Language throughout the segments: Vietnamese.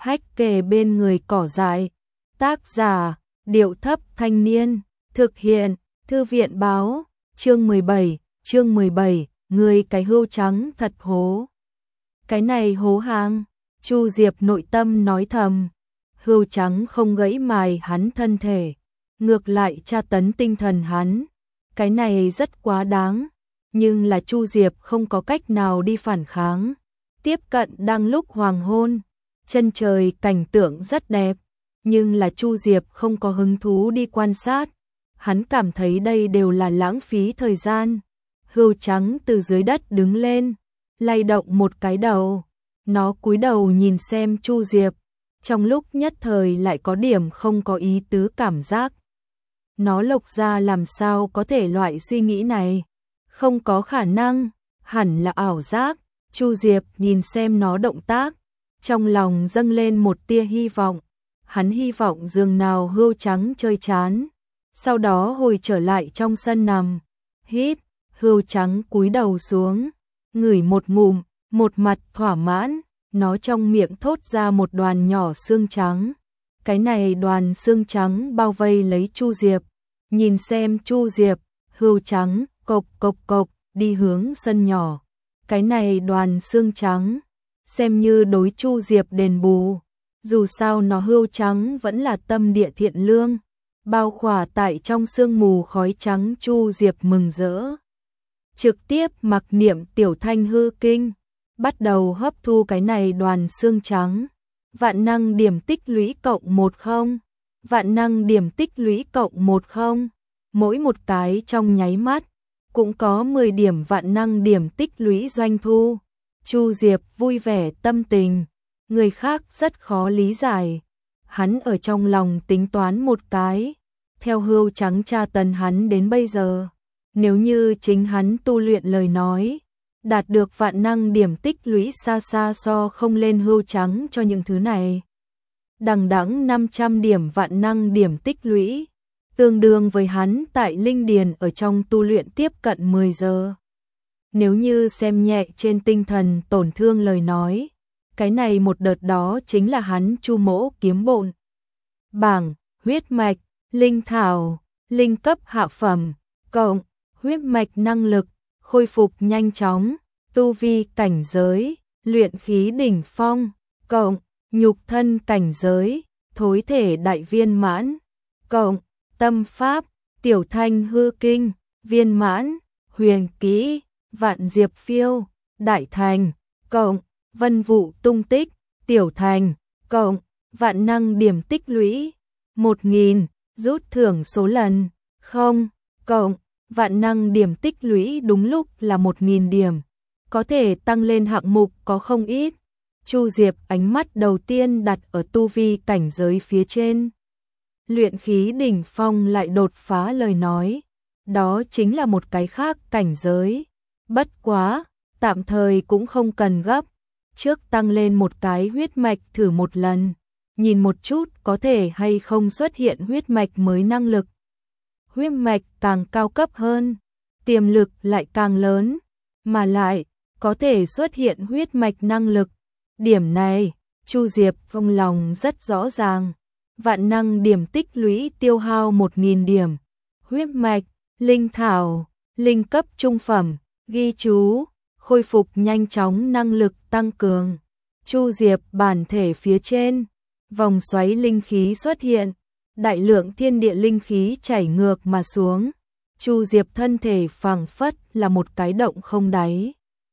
hách kề bên người cỏ dại. Tác giả, Điệu Thấp Thanh Niên. Thực hiện, Thư viện Báo. Chương 17, người cái hươu trắng thật hố. Cái này hố hang. Chu Diệp nội tâm nói thầm. Hươu trắng không gãy mài hắn thân thể, ngược lại tra tấn tinh thần hắn. Cái này rất quá đáng, nhưng là Chu Diệp không có cách nào đi phản kháng. Tiếp cận đang lúc hoàng hôn, chân trời cảnh tượng rất đẹp, nhưng là Chu Diệp không có hứng thú đi quan sát. Hắn cảm thấy đây đều là lãng phí thời gian. Hươu trắng từ dưới đất đứng lên, lay động một cái đầu. Nó cúi đầu nhìn xem Chu Diệp, trong lúc nhất thời lại có điểm không có ý tứ cảm giác. Nó lộc ra làm sao có thể loại suy nghĩ này? Không có khả năng, hẳn là ảo giác. Chu Diệp nhìn xem nó động tác, trong lòng dâng lên một tia hy vọng. Hắn hy vọng dường nào hươu trắng chơi chán, sau đó hồi trở lại trong sân nằm. Hít, hươu trắng cúi đầu xuống, ngửi một ngụm, một mặt thỏa mãn. Nó trong miệng thốt ra một đoàn nhỏ xương trắng. Cái này đoàn xương trắng bao vây lấy Chu Diệp. Nhìn xem Chu Diệp, hươu trắng cộc cộc cộc đi hướng sân nhỏ. Cái này đoàn xương trắng xem như đối Chu Diệp đền bù. Dù sao nó hươu trắng vẫn là tâm địa thiện lương. Bao khỏa tại trong sương mù khói trắng. Chu Diệp mừng rỡ, trực tiếp mặc niệm tiểu thanh hư kinh, bắt đầu hấp thu cái này đoàn xương trắng. Vạn năng điểm tích lũy cộng 10, vạn năng điểm tích lũy cộng 10, mỗi một cái trong nháy mắt cũng có 10 điểm vạn năng điểm tích lũy doanh thu. Chu Diệp vui vẻ tâm tình, người khác rất khó lý giải. Hắn ở trong lòng tính toán một cái, theo hươu trắng tra tấn hắn đến bây giờ, nếu như chính hắn tu luyện lời nói, đạt được vạn năng điểm tích lũy xa xa so không lên hươu trắng cho những thứ này. Đằng đẵng 500 điểm vạn năng điểm tích lũy, tương đương với hắn tại linh điền ở trong tu luyện tiếp cận 10 giờ. Nếu như xem nhẹ trên tinh thần tổn thương lời nói, cái này một đợt đó chính là hắn Chu Mỗ kiếm bộn. Bảng, huyết mạch, linh thảo, linh cấp hạ phẩm, cộng, huyết mạch năng lực, khôi phục nhanh chóng, tu vi cảnh giới, luyện khí đỉnh phong, cộng, nhục thân cảnh giới, thối thể đại viên mãn, cộng, tâm pháp, tiểu thanh hư kinh, viên mãn, huyền kỹ, vạn diệp phiêu, đại thành, cộng, vân vụ tung tích, tiểu thành, cộng, vạn năng điểm tích lũy, 1000, rút thưởng số lần, 0, cộng, vạn năng điểm tích lũy đúng lúc là 1000 điểm, có thể tăng lên hạng mục có không ít. Chu Diệp ánh mắt đầu tiên đặt ở tu vi cảnh giới phía trên. Luyện khí đỉnh phong lại đột phá lời nói, đó chính là một cái khác cảnh giới. Bất quá, tạm thời cũng không cần gấp, trước tăng lên một cái huyết mạch thử một lần, nhìn một chút có thể hay không xuất hiện huyết mạch mới năng lực. Huyết mạch càng cao cấp hơn, tiềm lực lại càng lớn, mà lại có thể xuất hiện huyết mạch năng lực. Điểm này, Chu Diệp trong lòng rất rõ ràng. Vạn năng điểm tích lũy tiêu hao 1000 điểm. Huyết mạch, linh thảo, linh cấp trung phẩm, ghi chú, khôi phục nhanh chóng năng lực tăng cường. Chu Diệp bản thể phía trên, vòng xoáy linh khí xuất hiện, đại lượng thiên địa linh khí chảy ngược mà xuống. Chu Diệp thân thể phảng phất là một cái động không đáy,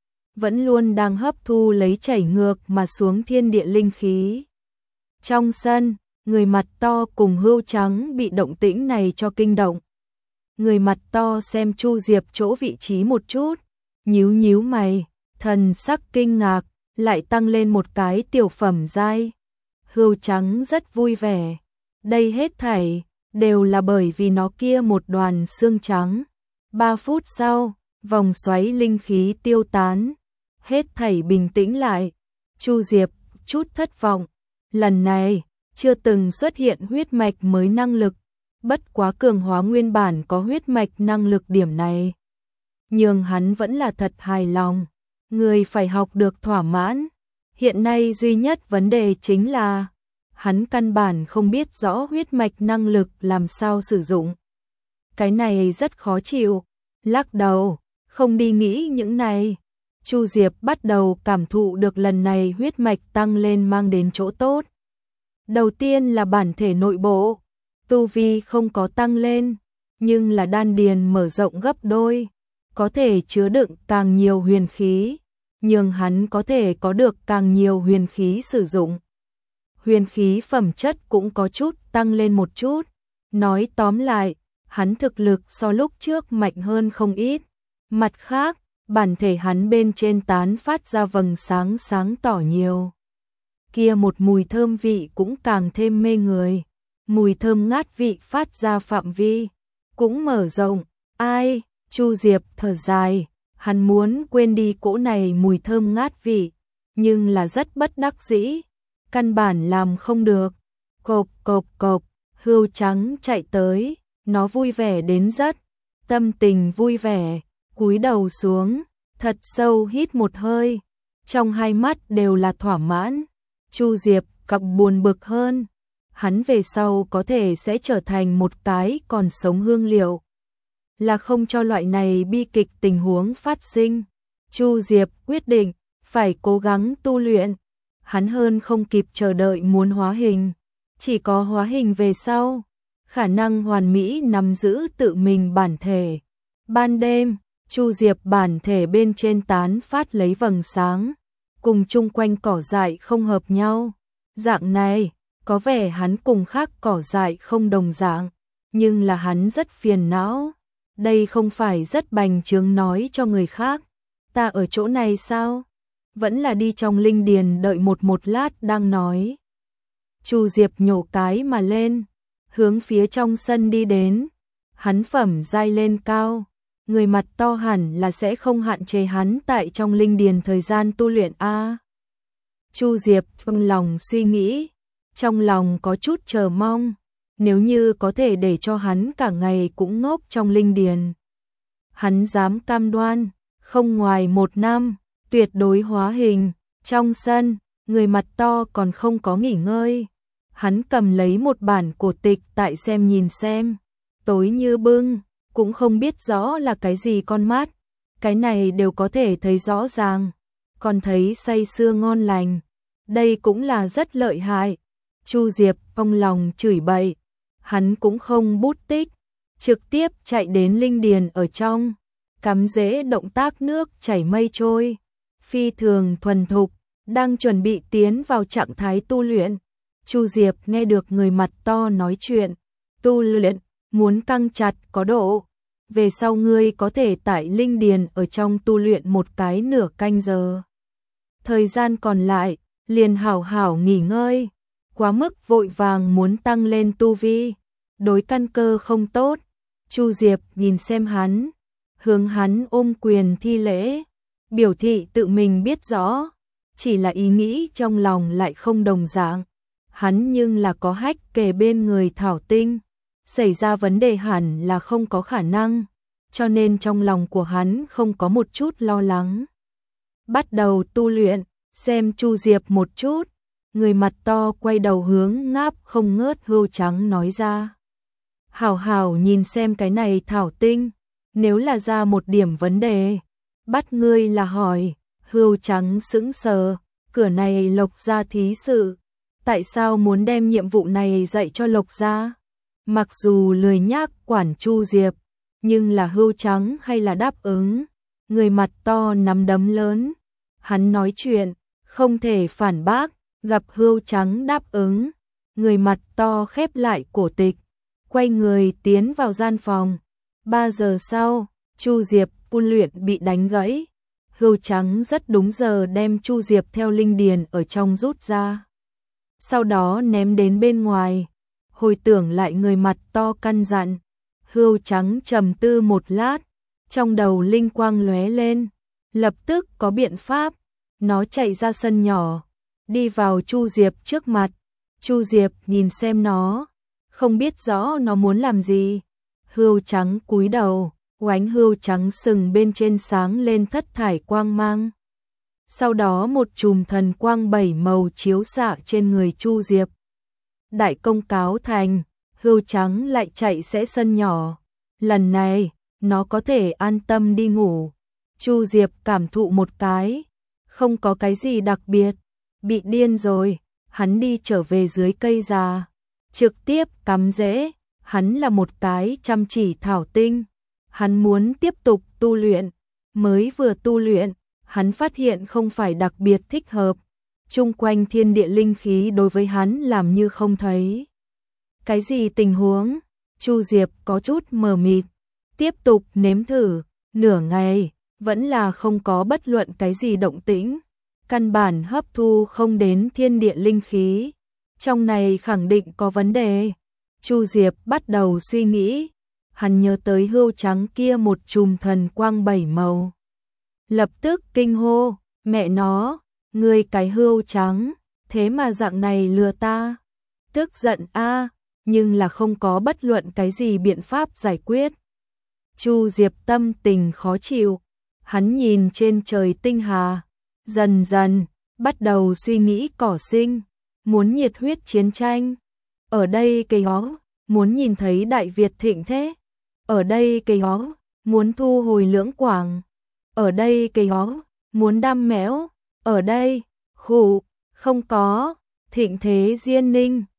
vẫn luôn đang hấp thu lấy chảy ngược mà xuống thiên địa linh khí. Trong sân, người mặt to cùng hươu trắng bị động tĩnh này cho kinh động. Người mặt to xem Chu Diệp chỗ vị trí một chút, nhíu nhíu mày, thần sắc kinh ngạc, lại tăng lên một cái tiểu phẩm giai. Hươu trắng rất vui vẻ, đây hết thảy đều là bởi vì nó kia một đoàn xương trắng. 3 phút sau, vòng xoáy linh khí tiêu tán, hết thảy bình tĩnh lại. Chu Diệp chút thất vọng, lần này chưa từng xuất hiện huyết mạch mới năng lực, bất quá cường hóa nguyên bản có huyết mạch năng lực điểm này, nhưng hắn vẫn là thật hài lòng. Người phải học được thỏa mãn, Hiện nay duy nhất vấn đề chính là hắn căn bản không biết rõ huyết mạch năng lực làm sao sử dụng. Cái này rất khó chịu. Lắc đầu, không đi nghĩ những này. Chu Diệp bắt đầu cảm thụ được lần này huyết mạch tăng lên mang đến chỗ tốt. Đầu tiên là bản thể nội bộ, tu vi không có tăng lên, nhưng là đan điền mở rộng gấp đôi, có thể chứa đựng càng nhiều huyền khí, nhưng hắn có thể có được càng nhiều huyền khí sử dụng. Huyền khí phẩm chất cũng có chút tăng lên một chút, nói tóm lại, hắn thực lực so lúc trước mạnh hơn không ít. Mặt khác, bản thể hắn bên trên tán phát ra vầng sáng sáng tỏ nhiều. Kia một mùi thơm vị cũng càng thêm mê người. Mùi thơm ngát vị phát ra phạm vi cũng mở rộng. Ai? Chu Diệp thở dài, hắn muốn quên đi cỗ này mùi thơm ngát vị, nhưng là rất bất đắc dĩ, căn bản làm không được. Cộp cộp cộp, hươu trắng chạy tới, nó vui vẻ đến rất, tâm tình vui vẻ, cúi đầu xuống, thật sâu hít một hơi, trong hai mắt đều là thỏa mãn. Chu Diệp càng buồn bực hơn, hắn về sau có thể sẽ trở thành một cái còn sống hương liệu, là không cho loại này bi kịch tình huống phát sinh. Chu Diệp quyết định phải cố gắng tu luyện, hắn hơn không kịp chờ đợi muốn hóa hình, chỉ có hóa hình về sau, khả năng hoàn mỹ nắm giữ tự mình bản thể. Ban đêm, Chu Diệp bản thể bên trên tán phát lấy vầng sáng, cùng chung quanh cỏ dại không hợp nhau. Dạng này, có vẻ hắn cùng khác cỏ dại không đồng dạng, nhưng là hắn rất phiền não. Đây không phải rất bành trướng nói cho người khác, ta ở chỗ này sao? Vẫn là đi trong linh điền đợi một lát đang nói. Chu Diệp nhổ cái mà lên, hướng phía trong sân đi đến. Hắn phẩm giai lên cao, người mặt to hẳn là sẽ không hạn chế hắn tại trong linh điền thời gian tu luyện a. Chu Diệp trong lòng suy nghĩ, trong lòng có chút chờ mong, nếu như có thể để cho hắn cả ngày cũng ngốc trong linh điền. Hắn dám cam đoan, không ngoài 1 năm, tuyệt đối hóa hình. Trong sân, người mặt to còn không có nghỉ ngơi. Hắn cầm lấy một bản cổ tịch tại xem nhìn xem, tối như bưng, cũng không biết rõ là cái gì con mắt, cái này đều có thể thấy rõ ràng, còn thấy say sưa ngon lành, đây cũng là rất lợi hại. Chu Diệp trong lòng chửi bậy, hắn cũng không bút tích, trực tiếp chạy đến linh điền ở trong, cắm rễ động tác nước chảy mây trôi, phi thường thuần thục, đang chuẩn bị tiến vào trạng thái tu luyện. Chu Diệp nghe được người mặt to nói chuyện, tu luyện, muốn căng chặt có độ, về sau ngươi có thể tại linh điền ở trong tu luyện một cái nửa canh giờ. Thời gian còn lại, liền hảo hảo nghỉ ngơi, quá mức vội vàng muốn tăng lên tu vi, đối căn cơ không tốt. Chu Diệp nhìn xem hắn, hướng hắn ôm quyền thi lễ, biểu thị tự mình biết rõ, chỉ là ý nghĩ trong lòng lại không đồng dạng. Hắn nhưng là có hách kề bên người Thảo Tinh, xảy ra vấn đề hẳn là không có khả năng, cho nên trong lòng của hắn không có một chút lo lắng. Bắt đầu tu luyện, xem Chu Diệp một chút, người mặt to quay đầu hướng ngáp không ngớt hươu trắng nói ra. Hảo hảo nhìn xem cái này Thảo Tinh, nếu là ra một điểm vấn đề, bắt ngươi là hỏi. Hươu trắng sững sờ, cửa này Lộc gia thí sự, tại sao muốn đem nhiệm vụ này dạy cho Lộc gia? Mặc dù lười nhác quản Chu Diệp, nhưng là hươu trắng hay là đáp ứng. Người mặt to nắm đấm lớn, hắn nói chuyện, không thể phản bác, gặp hươu trắng đáp ứng. Người mặt to khép lại cổ tịch, quay người tiến vào gian phòng. 3 giờ sau, Chu Diệp tu luyện bị đánh gãy. Hươu trắng rất đúng giờ đem Chu Diệp theo linh điền ở trong rút ra, sau đó ném đến bên ngoài. Hồi tưởng lại người mặt to căn dặn, hươu trắng trầm tư một lát, trong đầu linh quang lóe lên, lập tức có biện pháp. Nó chạy ra sân nhỏ, đi vào Chu Diệp trước mặt. Chu Diệp nhìn xem nó, không biết rõ nó muốn làm gì. Hươu trắng cúi đầu, oánh hươu trắng sừng bên trên sáng lên thất thải quang mang. Sau đó một chùm thần quang 7 màu chiếu xạ trên người Chu Diệp. Đại công cáo thành, hươu trắng lại chạy sẽ sân nhỏ. Lần này, nó có thể an tâm đi ngủ. Chu Diệp cảm thụ một cái, không có cái gì đặc biệt, bị điên rồi, hắn đi trở về dưới cây già, trực tiếp cắm rễ, hắn là một cái chăm chỉ thảo tinh, hắn muốn tiếp tục tu luyện, mới vừa tu luyện, hắn phát hiện không phải đặc biệt thích hợp, chung quanh thiên địa linh khí đối với hắn làm như không thấy. Cái gì tình huống? Chu Diệp có chút mờ mịt, tiếp tục nếm thử, nửa ngày, vẫn là không có bất luận cái gì động tĩnh, căn bản hấp thu không đến thiên địa linh khí, trong này khẳng định có vấn đề. Chu Diệp bắt đầu suy nghĩ, hắn nhớ tới hươu trắng kia một chùm thần quang 7 màu. Lập tức kinh hô, mẹ nó, ngươi cái hươu trắng, thế mà dạng này lừa ta. Tức giận a, nhưng là không có bất luận cái gì biện pháp giải quyết. Chu Diệp tâm tình khó chịu, hắn nhìn trên trời tinh hà, dần dần bắt đầu suy nghĩ cỏ sinh, muốn nhiệt huyết chiến tranh. Ở đây cây ó, muốn nhìn thấy Đại Việt thịnh thế. Ở đây cây ó, muốn thu hồi Lưỡng Quảng. Ở đây cây ó, muốn đam mẽo. Ở đây, khụ, không có, thịnh thế Diên Ninh.